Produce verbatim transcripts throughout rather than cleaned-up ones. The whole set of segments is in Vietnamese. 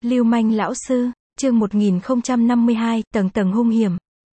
Lưu manh lão sư, chương một nghìn không trăm năm mươi hai, tầng tầng hung hiểm.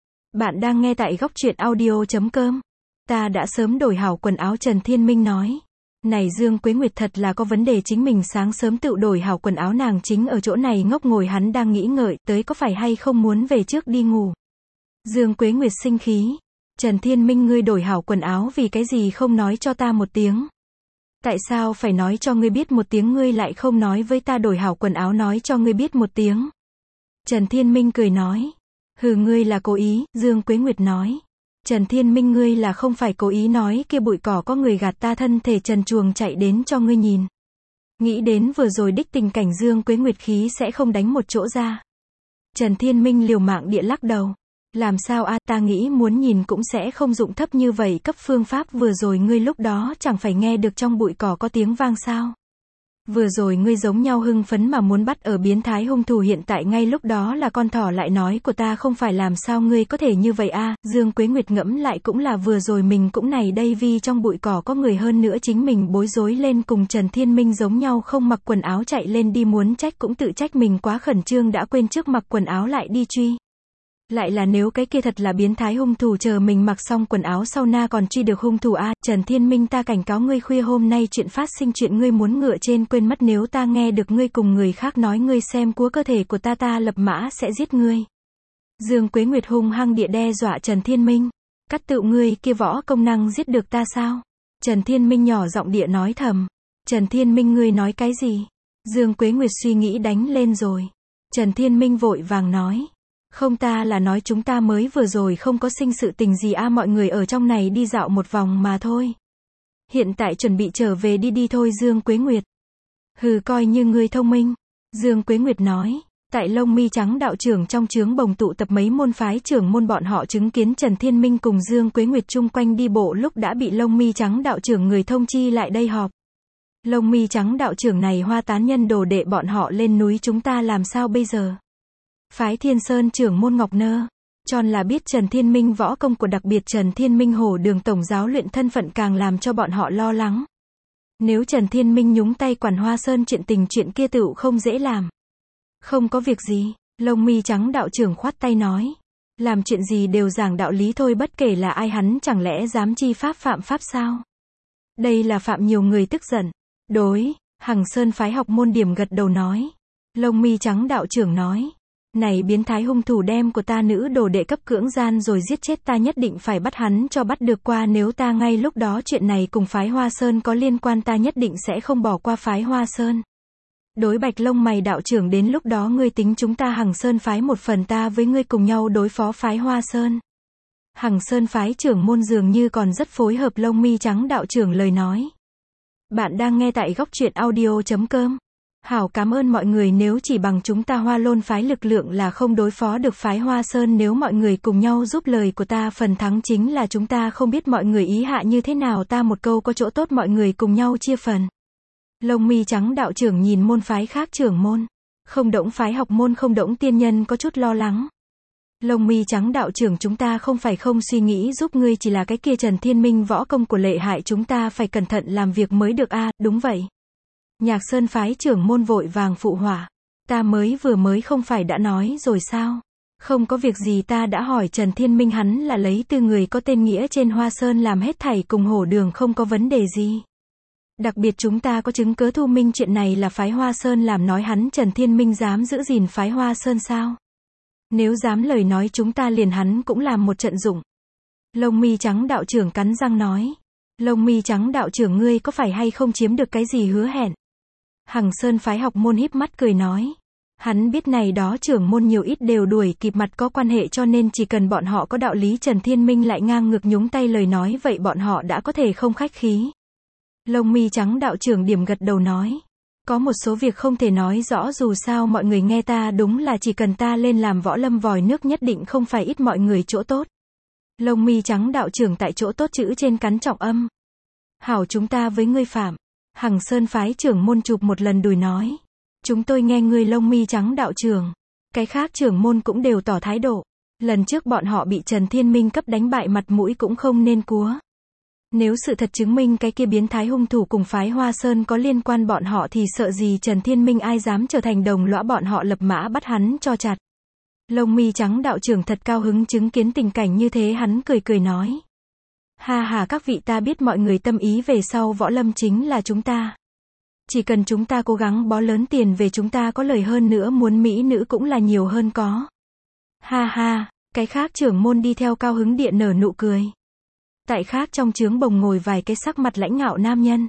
Bạn đang nghe tại góc truyện audio chấm com. Ta đã sớm đổi hảo quần áo, Trần Thiên Minh nói. Này Dương Quế Nguyệt thật là có vấn đề, chính mình sáng sớm tự đổi hảo quần áo, nàng chính ở chỗ này ngốc ngồi, hắn đang nghĩ ngợi tới có phải hay không muốn về trước đi ngủ. Dương Quế Nguyệt sinh khí. Trần Thiên Minh, ngươi đổi hảo quần áo vì cái gì không nói cho ta một tiếng? Tại sao phải nói cho ngươi biết một tiếng, ngươi lại không nói với ta đổi hảo quần áo nói cho ngươi biết một tiếng? Trần Thiên Minh cười nói. Hừ, ngươi là cố ý, Dương Quế Nguyệt nói. Trần Thiên Minh, ngươi là không phải cố ý nói kia bụi cỏ có người gạt ta, thân thể trần truồng chạy đến cho ngươi nhìn. Nghĩ đến vừa rồi đích tình cảnh, Dương Quế Nguyệt khí sẽ không đánh một chỗ ra. Trần Thiên Minh liều mạng địa lắc đầu. Làm sao a, ta nghĩ muốn nhìn cũng sẽ không dụng thấp như vậy cấp phương pháp, vừa rồi ngươi lúc đó chẳng phải nghe được trong bụi cỏ có tiếng vang sao? Vừa rồi ngươi giống nhau hưng phấn mà muốn bắt ở biến thái hung thủ, hiện tại ngay lúc đó là con thỏ lại nói của ta không phải, làm sao ngươi có thể như vậy a? Dương Quế Nguyệt ngẫm lại cũng là, vừa rồi mình cũng này đây vì trong bụi cỏ có người, hơn nữa chính mình bối rối lên cùng Trần Thiên Minh giống nhau không mặc quần áo chạy lên đi, muốn trách cũng tự trách mình quá khẩn trương đã quên trước mặc quần áo lại đi truy. Lại là nếu cái kia thật là biến thái hung thủ, chờ mình mặc xong quần áo sau na còn truy được hung thủ a? À, Trần Thiên Minh, ta cảnh cáo ngươi, khuya hôm nay chuyện phát sinh chuyện ngươi muốn ngựa trên quên mất, nếu ta nghe được ngươi cùng người khác nói ngươi xem cua cơ thể của ta, ta lập mã sẽ giết ngươi. Dương Quế Nguyệt hung hăng địa đe dọa Trần Thiên Minh. Cắt tựu ngươi kia võ công năng giết được ta sao? Trần Thiên Minh nhỏ giọng địa nói thầm. Trần Thiên Minh, ngươi nói cái gì? Dương Quế Nguyệt suy nghĩ đánh lên rồi. Trần Thiên Minh vội vàng nói. Không, ta là nói chúng ta mới vừa rồi không có sinh sự tình gì a, mọi người ở trong này đi dạo một vòng mà thôi. Hiện tại chuẩn bị trở về đi đi thôi. Dương Quế Nguyệt. Hừ, coi như ngươi thông minh. Dương Quế Nguyệt nói. Tại Lông Mi Trắng đạo trưởng trong trướng bồng tụ tập mấy môn phái trưởng môn, bọn họ chứng kiến Trần Thiên Minh cùng Dương Quế Nguyệt chung quanh đi bộ lúc đã bị Lông Mi Trắng đạo trưởng người thông chi lại đây họp. Lông Mi Trắng đạo trưởng này hoa tán nhân đồ đệ bọn họ lên núi, chúng ta làm sao bây giờ? Phái Thiên Sơn trưởng môn Ngọc Nơ tròn là biết Trần Thiên Minh võ công của, đặc biệt Trần Thiên Minh hổ đường tổng giáo luyện thân phận càng làm cho bọn họ lo lắng. Nếu Trần Thiên Minh nhúng tay quản Hoa Sơn chuyện tình, chuyện kia tựu không dễ làm. Không có việc gì, Lông Mi Trắng đạo trưởng khoát tay nói. Làm chuyện gì đều giảng đạo lý thôi, bất kể là ai, hắn chẳng lẽ dám chi pháp phạm pháp sao? Đây là phạm, nhiều người tức giận. Đối, Hằng Sơn phái học môn điểm gật đầu nói. Lông Mi Trắng đạo trưởng nói. Này biến thái hung thủ đem của ta nữ đồ đệ cấp cưỡng gian rồi giết chết, ta nhất định phải bắt hắn cho bắt được qua, nếu ta ngay lúc đó chuyện này cùng phái Hoa Sơn có liên quan, ta nhất định sẽ không bỏ qua phái Hoa Sơn. Đối Bạch Lông Mày đạo trưởng, đến lúc đó ngươi tính chúng ta Hằng Sơn phái một phần, ta với ngươi cùng nhau đối phó phái Hoa Sơn. Hằng Sơn phái trưởng môn dường như còn rất phối hợp Lông Mi Trắng đạo trưởng lời nói. Bạn đang nghe tại góc truyện audio chấm com. Hảo, cảm ơn mọi người, nếu chỉ bằng chúng ta Hoa Lôn phái lực lượng là không đối phó được phái Hoa Sơn, nếu mọi người cùng nhau giúp lời của ta, phần thắng chính là chúng ta, không biết mọi người ý hạ như thế nào, ta một câu có chỗ tốt, mọi người cùng nhau chia phần. Lông Mi Trắng đạo trưởng nhìn môn phái khác trưởng môn, Không Đổng phái học môn Không Đổng tiên nhân có chút lo lắng. Lông Mi Trắng đạo trưởng, chúng ta không phải không suy nghĩ giúp ngươi, chỉ là cái kia Trần Thiên Minh võ công của lợi hại, chúng ta phải cẩn thận làm việc mới được a. À, đúng vậy. Nhạc Sơn phái trưởng môn vội vàng phụ họa. Ta mới vừa mới không phải đã nói rồi sao? Không có việc gì, ta đã hỏi Trần Thiên Minh, hắn là lấy từ người có tên nghĩa trên Hoa Sơn làm hết thảy, cùng hổ đường không có vấn đề gì. Đặc biệt chúng ta có chứng cớ thu minh chuyện này là phái Hoa Sơn làm, nói hắn Trần Thiên Minh dám giữ gìn phái Hoa Sơn sao? Nếu dám lời nói chúng ta liền hắn cũng làm một trận dụng. Lông Mi Trắng đạo trưởng cắn răng nói. Lông Mi Trắng đạo trưởng, ngươi có phải hay không chiếm được cái gì hứa hẹn? Hằng Sơn phái học môn híp mắt cười nói. Hắn biết này đó trưởng môn nhiều ít đều đuổi kịp mặt có quan hệ, cho nên chỉ cần bọn họ có đạo lý, Trần Thiên Minh lại ngang ngược nhúng tay lời nói, vậy bọn họ đã có thể không khách khí. Lông Mi Trắng đạo trưởng điểm gật đầu nói. Có một số việc không thể nói rõ, dù sao mọi người nghe ta, đúng là chỉ cần ta lên làm võ lâm vòi nước nhất định không phải ít mọi người chỗ tốt. Lông Mi Trắng đạo trưởng tại chỗ tốt chữ trên cắn trọng âm. Hảo, chúng ta với ngươi phạm. Hằng Sơn phái trưởng môn chụp một lần đùi nói. Chúng tôi nghe ngươi Lông Mi Trắng đạo trưởng. Cái khác trưởng môn cũng đều tỏ thái độ. Lần trước bọn họ bị Trần Thiên Minh cấp đánh bại, mặt mũi cũng không nên cúa. Nếu sự thật chứng minh cái kia biến thái hung thủ cùng phái Hoa Sơn có liên quan bọn họ thì sợ gì Trần Thiên Minh ai dám trở thành đồng lõa bọn họ lập mã bắt hắn cho chặt. Lông mi trắng đạo trưởng thật cao hứng chứng kiến tình cảnh như thế hắn cười cười nói. Ha ha các vị ta biết mọi người tâm ý về sau võ lâm chính là chúng ta. Chỉ cần chúng ta cố gắng bó lớn tiền về chúng ta có lời hơn nữa muốn mỹ nữ cũng là nhiều hơn có. Ha ha, cái khác trưởng môn đi theo cao hứng địa nở nụ cười. Tại khác trong trướng bồng ngồi vài cái sắc mặt lãnh ngạo nam nhân.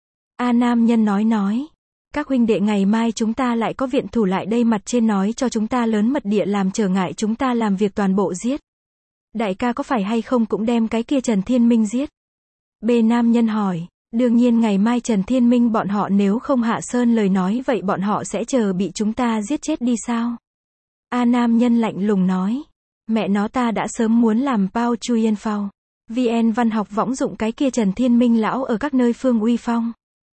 A nam nhân nói nói. Các huynh đệ ngày mai chúng ta lại có viện thủ lại đây mặt trên nói cho chúng ta lớn mật địa làm trở ngại chúng ta làm việc toàn bộ giết. Đại ca có phải hay không cũng đem cái kia Trần Thiên Minh giết. B nam nhân hỏi. Đương nhiên ngày mai Trần Thiên Minh bọn họ nếu không hạ sơn lời nói vậy bọn họ sẽ chờ bị chúng ta giết chết đi sao? A nam nhân lạnh lùng nói. Mẹ nó ta đã sớm muốn làm Pao Chuyen Phao. vê en văn học võng dụng cái kia Trần Thiên Minh lão ở các nơi phương uy phong.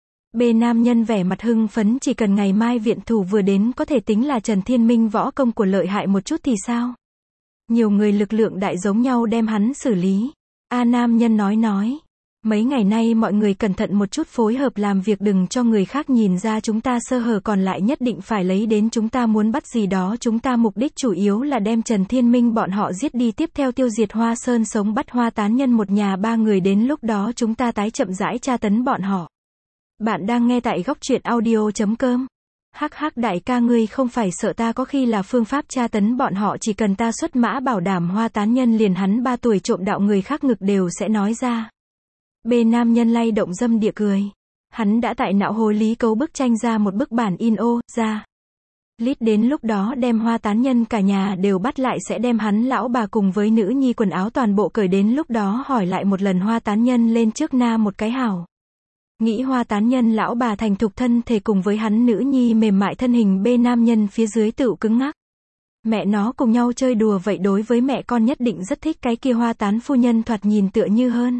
B nam nhân vẻ mặt hưng phấn chỉ cần ngày mai viện thủ vừa đến có thể tính là Trần Thiên Minh võ công của lợi hại một chút thì sao? Nhiều người lực lượng đại giống nhau đem hắn xử lý. A nam nhân nói nói. Mấy ngày nay mọi người cẩn thận một chút phối hợp làm việc đừng cho người khác nhìn ra chúng ta sơ hở còn lại nhất định phải lấy đến chúng ta muốn bắt gì đó chúng ta mục đích chủ yếu là đem Trần Thiên Minh bọn họ giết đi tiếp theo tiêu diệt Hoa Sơn sống bắt Hoa tán nhân một nhà ba người đến lúc đó chúng ta tái chậm rãi tra tấn bọn họ. Bạn đang nghe tại góc truyện audio chấm com. Hắc hắc đại ca ngươi không phải sợ ta có khi là phương pháp tra tấn bọn họ chỉ cần ta xuất mã bảo đảm Hoa tán nhân liền hắn ba tuổi trộm đạo người khác ngực đều sẽ nói ra. B nam nhân lay động dâm địa cười. Hắn đã tại não hồ lý cấu bức tranh ra một bức bản in ô, ra. Lít đến lúc đó đem Hoa tán nhân cả nhà đều bắt lại sẽ đem hắn lão bà cùng với nữ nhi quần áo toàn bộ cởi đến lúc đó hỏi lại một lần Hoa tán nhân lên trước na một cái hảo. Nghĩ Hoa tán nhân lão bà thành thục thân thể cùng với hắn nữ nhi mềm mại thân hình B nam nhân phía dưới tựu cứng ngắc. Mẹ nó cùng nhau chơi đùa vậy đối với mẹ con nhất định rất thích cái kia Hoa tán phu nhân thoạt nhìn tựa như hơn.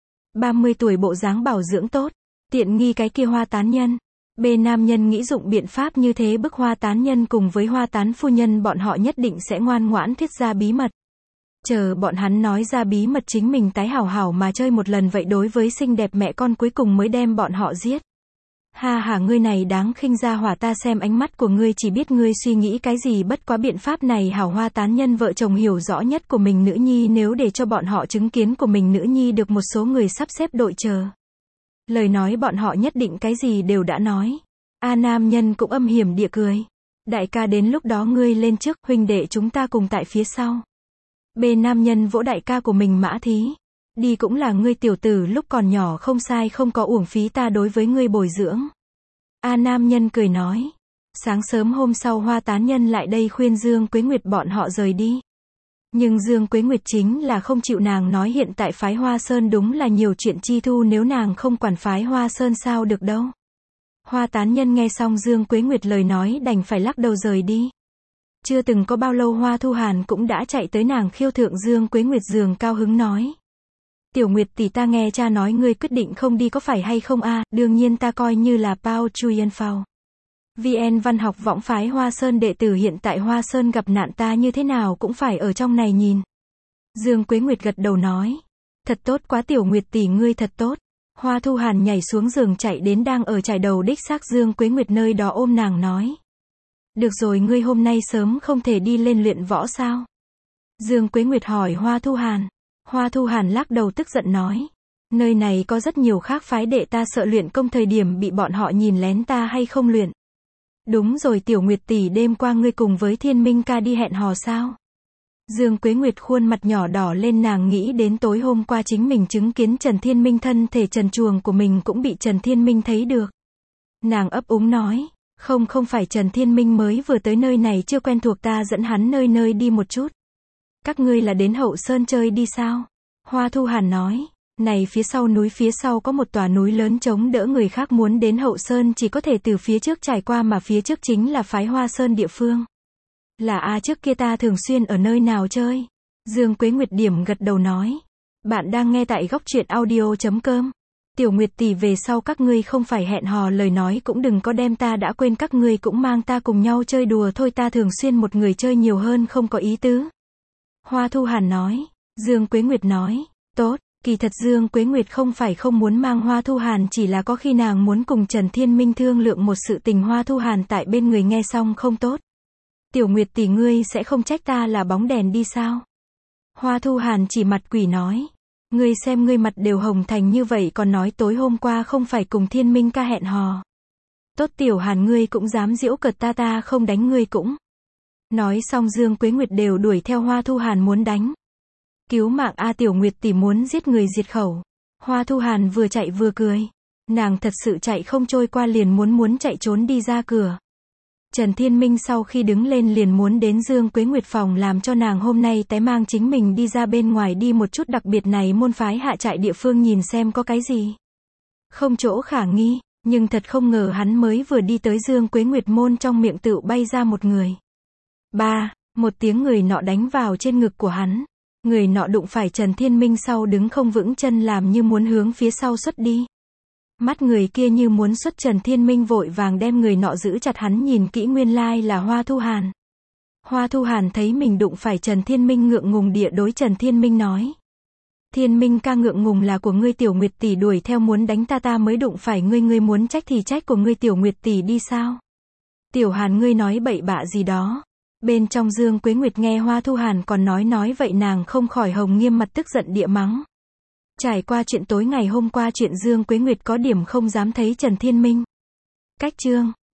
ba mươi tuổi bộ dáng bảo dưỡng tốt, tiện nghi cái kia Hoa tán nhân. B nam nhân nghĩ dụng biện pháp như thế bức Hoa tán nhân cùng với Hoa tán phu nhân bọn họ nhất định sẽ ngoan ngoãn thuyết ra bí mật. Chờ bọn hắn nói ra bí mật chính mình tái hảo hảo mà chơi một lần vậy đối với xinh đẹp mẹ con cuối cùng mới đem bọn họ giết. Ha ha ngươi này đáng khinh ra hỏa ta xem ánh mắt của ngươi chỉ biết ngươi suy nghĩ cái gì bất quá biện pháp này hảo Hoa tán nhân vợ chồng hiểu rõ nhất của mình nữ nhi nếu để cho bọn họ chứng kiến của mình nữ nhi được một số người sắp xếp đội chờ. Lời nói bọn họ nhất định cái gì đều đã nói. A nam nhân cũng âm hiểm địa cười. Đại ca đến lúc đó ngươi lên trước huynh đệ chúng ta cùng tại phía sau. B nam nhân vỗ đại ca của mình mã thí. Đi cũng là ngươi tiểu tử lúc còn nhỏ không sai không có uổng phí ta đối với ngươi bồi dưỡng. A nam nhân cười nói. Sáng sớm hôm sau Hoa tán nhân lại đây khuyên Dương Quế Nguyệt bọn họ rời đi. Nhưng Dương Quế Nguyệt chính là không chịu nàng nói hiện tại phái Hoa Sơn đúng là nhiều chuyện chi thu nếu nàng không quản phái Hoa Sơn sao được đâu. Hoa tán nhân nghe xong Dương Quế Nguyệt lời nói đành phải lắc đầu rời đi. Chưa từng có bao lâu Hoa Thu Hàn cũng đã chạy tới nàng khiêu thượng Dương Quế Nguyệt giường cao hứng nói. Tiểu Nguyệt tỷ ta nghe cha nói ngươi quyết định không đi có phải hay không a? À, đương nhiên ta coi như là Pao Chuyen Phao. vê en văn học võng phái Hoa Sơn đệ tử hiện tại Hoa Sơn gặp nạn ta như thế nào cũng phải ở trong này nhìn. Dương Quế Nguyệt gật đầu nói. Thật tốt quá Tiểu Nguyệt tỷ ngươi thật tốt. Hoa Thu Hàn nhảy xuống giường chạy đến đang ở trải đầu đích xác Dương Quế Nguyệt nơi đó ôm nàng nói. Được rồi ngươi hôm nay sớm không thể đi lên luyện võ sao? Dương Quế Nguyệt hỏi Hoa Thu Hàn. Hoa Thu Hàn lắc đầu tức giận nói. Nơi này có rất nhiều khác phái đệ ta sợ luyện công thời điểm bị bọn họ nhìn lén ta hay không luyện. Đúng rồi Tiểu Nguyệt tỷ đêm qua ngươi cùng với Thiên Minh ca đi hẹn hò sao? Dương Quế Nguyệt khuôn mặt nhỏ đỏ lên nàng nghĩ đến tối hôm qua chính mình chứng kiến Trần Thiên Minh thân thể trần truồng của mình cũng bị Trần Thiên Minh thấy được. Nàng ấp úng nói. Không không phải Trần Thiên Minh mới vừa tới nơi này chưa quen thuộc ta dẫn hắn nơi nơi đi một chút. Các ngươi là đến Hậu Sơn chơi đi sao? Hoa Thu Hàn nói. Này phía sau núi phía sau có một tòa núi lớn chống đỡ người khác muốn đến Hậu Sơn chỉ có thể từ phía trước trải qua mà phía trước chính là phái Hoa Sơn địa phương. Là a trước kia ta thường xuyên ở nơi nào chơi? Dương Quế Nguyệt điểm gật đầu nói. Bạn đang nghe tại góc truyện audio chấm com. Tiểu Nguyệt tỷ về sau các ngươi không phải hẹn hò lời nói cũng đừng có đem ta đã quên các ngươi cũng mang ta cùng nhau chơi đùa thôi ta thường xuyên một người chơi nhiều hơn không có ý tứ. Hoa Thu Hàn nói. Dương Quế Nguyệt nói. Tốt, Kỳ thật Dương Quế Nguyệt không phải không muốn mang Hoa Thu Hàn, chỉ là có khi nàng muốn cùng Trần Thiên Minh thương lượng một sự tình. Hoa Thu Hàn tại bên người nghe xong không tốt. Tiểu Nguyệt tỷ, ngươi sẽ không trách ta là bóng đèn đi sao? Hoa Thu Hàn chỉ mặt quỷ nói. Ngươi xem ngươi mặt đều hồng thành như vậy còn nói tối hôm qua không phải cùng Thiên Minh ca hẹn hò. Tốt Tiểu Hàn, ngươi cũng dám giễu cợt ta, ta không đánh ngươi cũng. Nói xong Dương Quế Nguyệt đều đuổi theo Hoa Thu Hàn muốn đánh. Cứu mạng a, Tiểu Nguyệt tỷ muốn giết người diệt khẩu. Hoa Thu Hàn vừa chạy vừa cười. Nàng thật sự chạy không trôi qua, liền muốn muốn chạy trốn đi ra cửa. Trần Thiên Minh sau khi đứng lên liền muốn đến Dương Quế Nguyệt phòng làm cho nàng hôm nay té mang chính mình đi ra bên ngoài đi một chút, đặc biệt này môn phái hạ trại địa phương nhìn xem có cái gì. Không chỗ khả nghi, nhưng thật không ngờ hắn mới vừa đi tới Dương Quế Nguyệt môn, trong miệng tựu bay ra một người. Ba, một tiếng người nọ đánh vào trên ngực của hắn. Người nọ đụng phải Trần Thiên Minh sau đứng không vững chân, làm như muốn hướng phía sau xuất đi. Mắt người kia như muốn xuất, Trần Thiên Minh vội vàng đem người nọ giữ chặt, hắn nhìn kỹ nguyên lai là Hoa Thu Hàn. Hoa Thu Hàn thấy mình đụng phải Trần Thiên Minh, ngượng ngùng địa đối Trần Thiên Minh nói. Thiên Minh ca, ngượng ngùng là của ngươi, Tiểu Nguyệt tỷ đuổi theo muốn đánh ta, ta mới đụng phải ngươi, ngươi muốn trách thì trách của ngươi Tiểu Nguyệt tỷ đi sao? Tiểu Hàn, ngươi nói bậy bạ gì đó? Bên trong Dương Quế Nguyệt nghe Hoa Thu Hàn còn nói nói vậy, nàng không khỏi hồng nghiêm mặt, tức giận địa mắng. Trải qua chuyện tối ngày hôm qua, chuyện Dương Quế Nguyệt có điểm không dám thấy Trần Thiên Minh. Cách chương